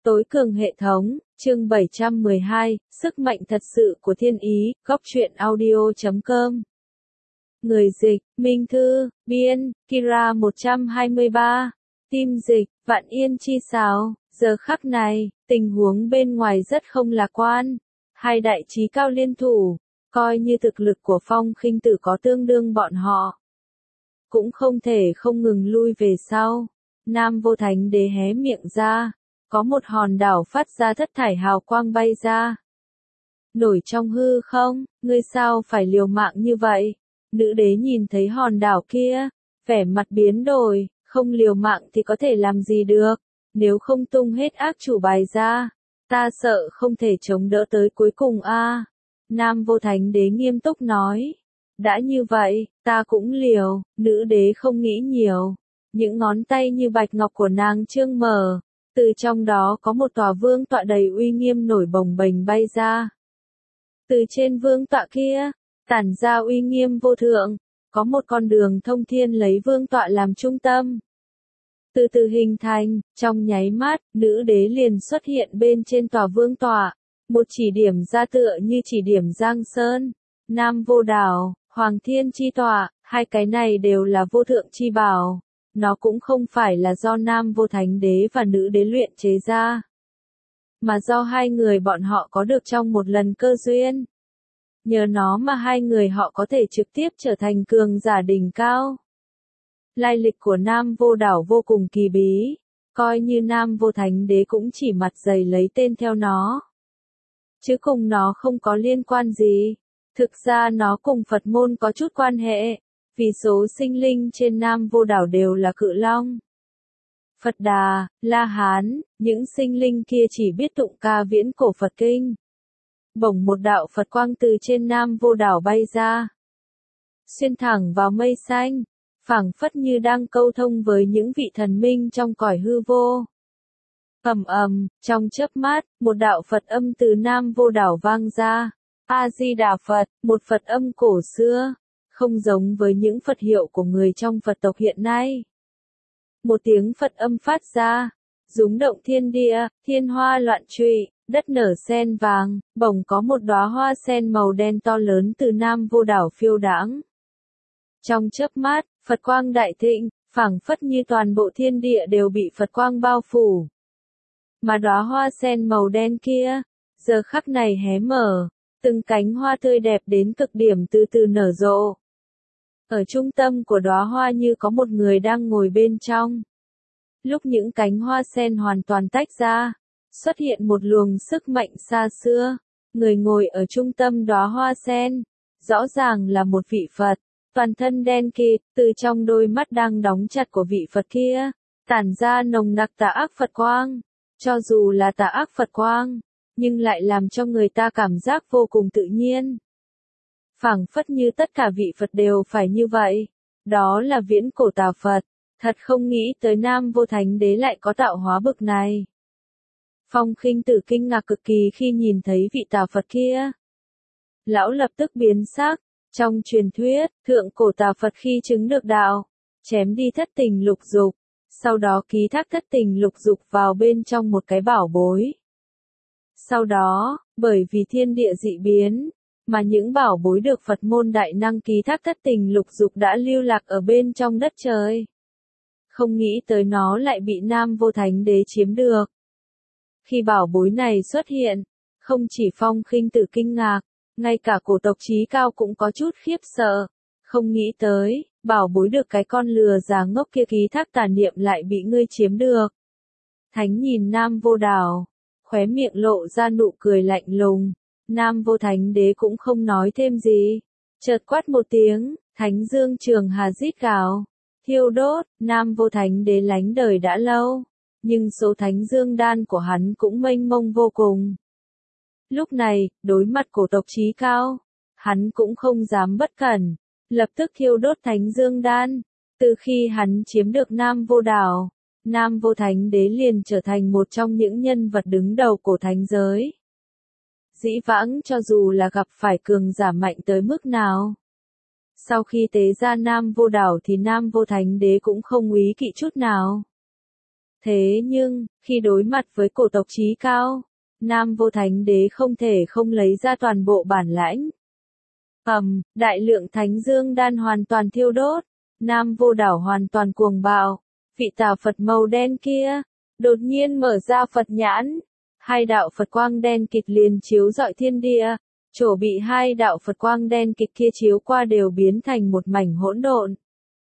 Tối cường hệ thống, chương 712, sức mạnh thật sự của thiên ý, góc truyện audio.com. Người dịch, Minh Thư, biên, Kira 123, tim dịch, Vạn Yên Chi Sáo. Giờ khắc này, tình huống bên ngoài rất không lạc quan. Hai đại chí cao liên thủ, coi như thực lực của Phong Khinh Tử có tương đương bọn họ, cũng không thể không ngừng lui về sau. Nam Vô Thánh Đế hé miệng ra, có một hòn đảo phát ra thất thải hào quang bay ra. Nổi trong hư không, ngươi sao phải liều mạng như vậy? Nữ đế nhìn thấy hòn đảo kia, vẻ mặt biến đổi, không liều mạng thì có thể làm gì được, nếu không tung hết ác chủ bài ra, ta sợ không thể chống đỡ tới cuối cùng a. Nam Vô Thánh Đế nghiêm túc nói. Đã như vậy, ta cũng liều. Nữ đế không nghĩ nhiều. Những ngón tay như bạch ngọc của nàng trương mở, từ trong đó có một tòa vương tọa đầy uy nghiêm nổi bồng bềnh bay ra. Từ trên vương tọa kia, tản ra uy nghiêm vô thượng, có một con đường thông thiên lấy vương tọa làm trung tâm. Từ từ hình thành, trong nháy mắt, nữ đế liền xuất hiện bên trên tòa vương tọa, một chỉ điểm ra tựa như chỉ điểm Giang Sơn, Nam Vô Đảo, Hoàng Thiên Chi Tọa, hai cái này đều là vô thượng chi bảo. Nó cũng không phải là do Nam Vô Thánh Đế và nữ đế luyện chế ra, mà do hai người bọn họ có được trong một lần cơ duyên. Nhờ nó mà hai người họ có thể trực tiếp trở thành cường giả đỉnh cao. Lai lịch của Nam Vô Đảo vô cùng kỳ bí, coi như Nam Vô Thánh Đế cũng chỉ mặt dày lấy tên theo nó, chứ cùng nó không có liên quan gì. Thực ra nó cùng Phật môn có chút quan hệ, vì số sinh linh trên Nam Vô Đảo đều là cự long. Phật Đà, La Hán, những sinh linh kia chỉ biết tụng ca viễn cổ Phật kinh. Bỗng một đạo Phật quang từ trên Nam Vô Đảo bay ra, xuyên thẳng vào mây xanh, phảng phất như đang câu thông với những vị thần minh trong cõi hư vô. Ầm ầm, trong chớp mắt, một đạo Phật âm từ Nam Vô Đảo vang ra. A Di Đà Phật, một Phật âm cổ xưa, không giống với những Phật hiệu của người trong Phật tộc hiện nay. Một tiếng Phật âm phát ra, rúng động thiên địa, thiên hoa loạn trụy, đất nở sen vàng, bỗng có một đóa hoa sen màu đen to lớn từ Nam Vô Đảo phiêu đãng. Trong chớp mắt, Phật quang đại thịnh, phảng phất như toàn bộ thiên địa đều bị Phật quang bao phủ. Mà đóa hoa sen màu đen kia, giờ khắc này hé mở, từng cánh hoa tươi đẹp đến cực điểm từ từ nở rộ. Ở trung tâm của đóa hoa như có một người đang ngồi bên trong. Lúc những cánh hoa sen hoàn toàn tách ra, xuất hiện một luồng sức mạnh xa xưa. Người ngồi ở trung tâm đóa hoa sen, rõ ràng là một vị Phật, toàn thân đen kịt, từ trong đôi mắt đang đóng chặt của vị Phật kia, tản ra nồng nặc tà ác Phật quang. Cho dù là tà ác Phật quang, nhưng lại làm cho người ta cảm giác vô cùng tự nhiên. Phảng phất như tất cả vị Phật đều phải như vậy. Đó là viễn cổ tà Phật. Thật không nghĩ tới Nam Vô Thánh Đế lại có tạo hóa bực này. Phong Khinh Tử kinh ngạc cực kỳ khi nhìn thấy vị tà Phật kia. Lão lập tức biến sắc. Trong truyền thuyết, thượng cổ tà Phật khi chứng được đạo, chém đi thất tình lục dục, sau đó ký thác thất tình lục dục vào bên trong một cái bảo bối. Sau đó, bởi vì thiên địa dị biến, mà những bảo bối được Phật môn đại năng ký thác thất tình lục dục đã lưu lạc ở bên trong đất trời. Không nghĩ tới nó lại bị Nam Vô Thánh Đế chiếm được. Khi bảo bối này xuất hiện, không chỉ Phong Khinh Tử kinh ngạc, ngay cả cổ tộc chí cao cũng có chút khiếp sợ. Không nghĩ tới, bảo bối được cái con lừa già ngốc kia ký thác tà niệm lại bị ngươi chiếm được. Thánh nhìn Nam Vô Đảo, khóe miệng lộ ra nụ cười lạnh lùng. Nam Vô Thánh Đế cũng không nói thêm gì. Chợt quát một tiếng, Thánh Dương Trường Hà rít gào, thiêu đốt. Nam Vô Thánh Đế lánh đời đã lâu, nhưng số Thánh Dương đan của hắn cũng mênh mông vô cùng. Lúc này, đối mặt cổ tộc chí cao, hắn cũng không dám bất cẩn, lập tức thiêu đốt Thánh Dương đan. Từ khi hắn chiếm được Nam Vô Đảo, Nam Vô Thánh Đế liền trở thành một trong những nhân vật đứng đầu của thánh giới. Dĩ vãng cho dù là gặp phải cường giả mạnh tới mức nào, sau khi tế ra Nam Vô Đảo thì Nam Vô Thánh Đế cũng không úy kỵ chút nào. Thế nhưng, khi đối mặt với cổ tộc chí cao, Nam Vô Thánh Đế không thể không lấy ra toàn bộ bản lãnh. Đại lượng thánh dương đan hoàn toàn thiêu đốt, Nam Vô Đảo hoàn toàn cuồng bạo, vị tà Phật màu đen kia, đột nhiên mở ra Phật nhãn, hai đạo Phật quang đen kịt liền chiếu rọi thiên địa, chỗ bị hai đạo Phật quang đen kịt kia chiếu qua đều biến thành một mảnh hỗn độn.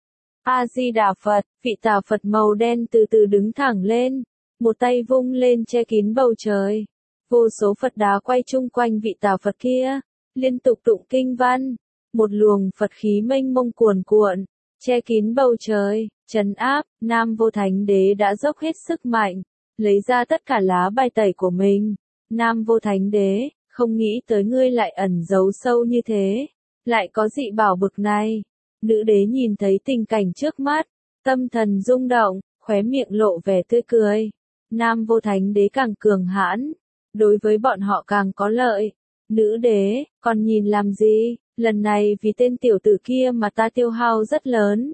A-di-đà Phật, vị tà Phật màu đen từ từ đứng thẳng lên, một tay vung lên che kín bầu trời. Vô số Phật đá quay chung quanh vị tà Phật kia, liên tục tụng kinh văn, một luồng Phật khí mênh mông cuồn cuộn, che kín bầu trời, trấn áp. Nam Vô Thánh Đế đã dốc hết sức mạnh, lấy ra tất cả lá bài tẩy của mình. Nam Vô Thánh Đế, không nghĩ tới ngươi lại ẩn giấu sâu như thế, lại có dị bảo bực này. Nữ đế nhìn thấy tình cảnh trước mắt, tâm thần rung động, khóe miệng lộ vẻ tươi cười. Nam Vô Thánh Đế càng cường hãn, đối với bọn họ càng có lợi. Nữ đế, còn nhìn làm gì, lần này vì tên tiểu tử kia mà ta tiêu hao rất lớn.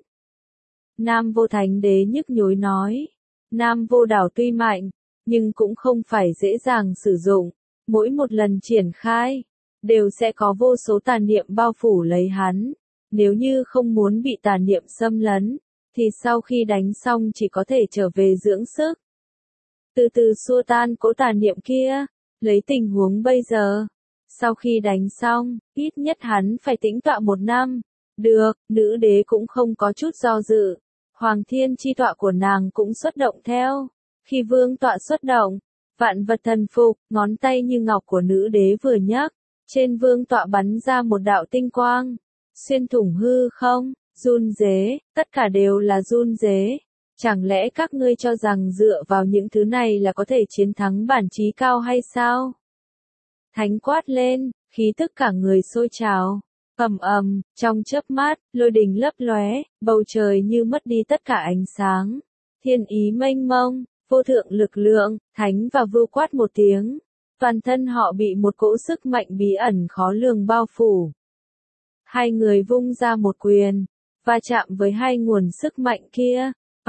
Nam Vô Thánh Đế nhức nhối nói, Nam Vô Đảo tuy mạnh, nhưng cũng không phải dễ dàng sử dụng, mỗi một lần triển khai, đều sẽ có vô số tà niệm bao phủ lấy hắn. Nếu như không muốn bị tà niệm xâm lấn, thì sau khi đánh xong chỉ có thể trở về dưỡng sức. Từ từ xua tan cỗ tà niệm kia, lấy tình huống bây giờ. Sau khi đánh xong, ít nhất hắn phải tĩnh tọa 1 năm. Được, nữ đế cũng không có chút do dự. Hoàng thiên chi tọa của nàng cũng xuất động theo. Khi vương tọa xuất động, vạn vật thần phục, ngón tay như ngọc của nữ đế vừa nhấc, trên vương tọa bắn ra một đạo tinh quang. Xuyên thủng hư không, run rế, tất cả đều là run rế. Chẳng lẽ các ngươi cho rằng dựa vào những thứ này là có thể chiến thắng bản chí cao hay sao? Thánh quát lên, khí tức cả người sôi trào. Trong chớp mắt, lôi đình lấp lóe, bầu trời như mất đi tất cả ánh sáng. Thiên ý mênh mông, vô thượng lực lượng, thánh và vưu quát một tiếng. Toàn thân họ bị một cỗ sức mạnh bí ẩn khó lường bao phủ. Hai người vung ra một quyền, va chạm với hai nguồn sức mạnh kia.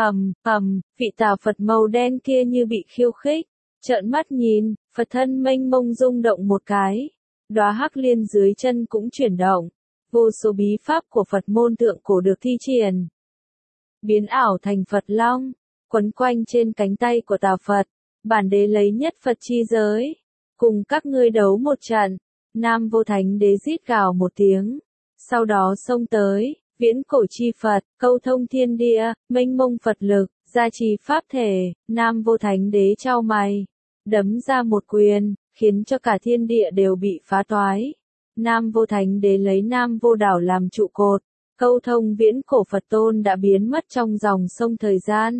Vị tà Phật màu đen kia như bị khiêu khích, trợn mắt nhìn, Phật thân mênh mông rung động một cái. Đóa hắc liên dưới chân cũng chuyển động, vô số bí pháp của Phật môn thượng cổ được thi triển. Biến ảo thành Phật Long, quấn quanh trên cánh tay của tà Phật, bản đế lấy nhất Phật chi giới. Cùng các ngươi đấu một trận, Nam Vô Thánh Đế rít gào một tiếng. Sau đó xông tới, viễn cổ chi Phật, câu thông thiên địa, mênh mông Phật lực, gia trì pháp thể. Nam Vô Thánh Đế chau mày, đấm ra một quyền, khiến cho cả thiên địa đều bị phá toái. Nam Vô Thánh Đế lấy Nam Vô Đảo làm trụ cột, câu thông viễn cổ Phật tôn đã biến mất trong dòng sông thời gian.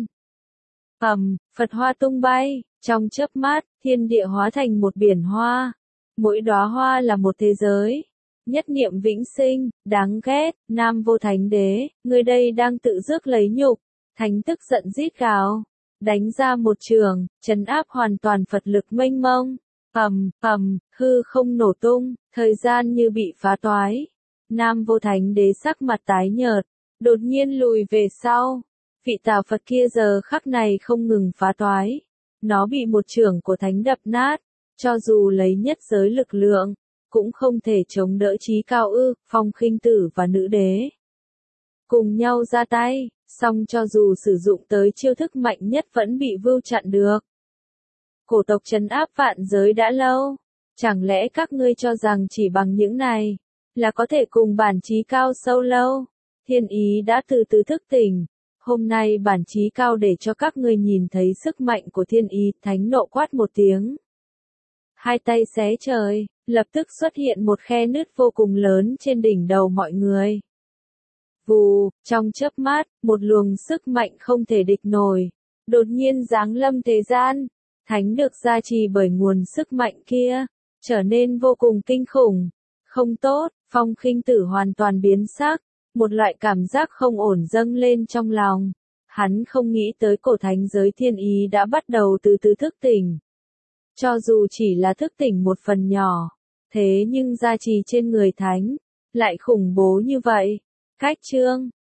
Phật hoa tung bay, trong chớp mắt, thiên địa hóa thành một biển hoa. Mỗi đóa hoa là một thế giới. Nhất niệm vĩnh sinh, đáng ghét. Nam Vô Thánh Đế, ngươi đây đang tự rước lấy nhục. Thánh tức giận rít gào, đánh ra một trường, trấn áp hoàn toàn Phật lực mênh mông. Hư không nổ tung, thời gian như bị phá toái. Nam Vô Thánh Đế sắc mặt tái nhợt, đột nhiên lùi về sau. Vị tà Phật kia giờ khắc này không ngừng phá toái. Nó bị một chưởng của thánh đập nát, cho dù lấy nhất giới lực lượng, cũng không thể chống đỡ chí cao Phong Khinh Tử và nữ đế. Cùng nhau ra tay, song cho dù sử dụng tới chiêu thức mạnh nhất vẫn bị vưu chặn được. Cổ tộc trấn áp vạn giới đã lâu, chẳng lẽ các ngươi cho rằng chỉ bằng những này, là có thể cùng bản chí cao sâu lâu? Thiên ý đã từ từ thức tỉnh. Hôm nay bản chí cao để cho các ngươi nhìn thấy sức mạnh của thiên ý. Thánh nộ quát một tiếng. Hai tay xé trời, lập tức xuất hiện một khe nứt vô cùng lớn trên đỉnh đầu mọi người. Vù, trong chớp mắt, một luồng sức mạnh không thể địch nổi, đột nhiên giáng lâm thế gian. Thánh được gia trì bởi nguồn sức mạnh kia, trở nên vô cùng kinh khủng. Không tốt, Phong Khinh Tử hoàn toàn biến sắc, một loại cảm giác không ổn dâng lên trong lòng. Hắn không nghĩ tới cổ thánh giới thiên ý đã bắt đầu từ từ thức tỉnh. Cho dù chỉ là thức tỉnh một phần nhỏ, thế nhưng gia trì trên người thánh, lại khủng bố như vậy. Cách chương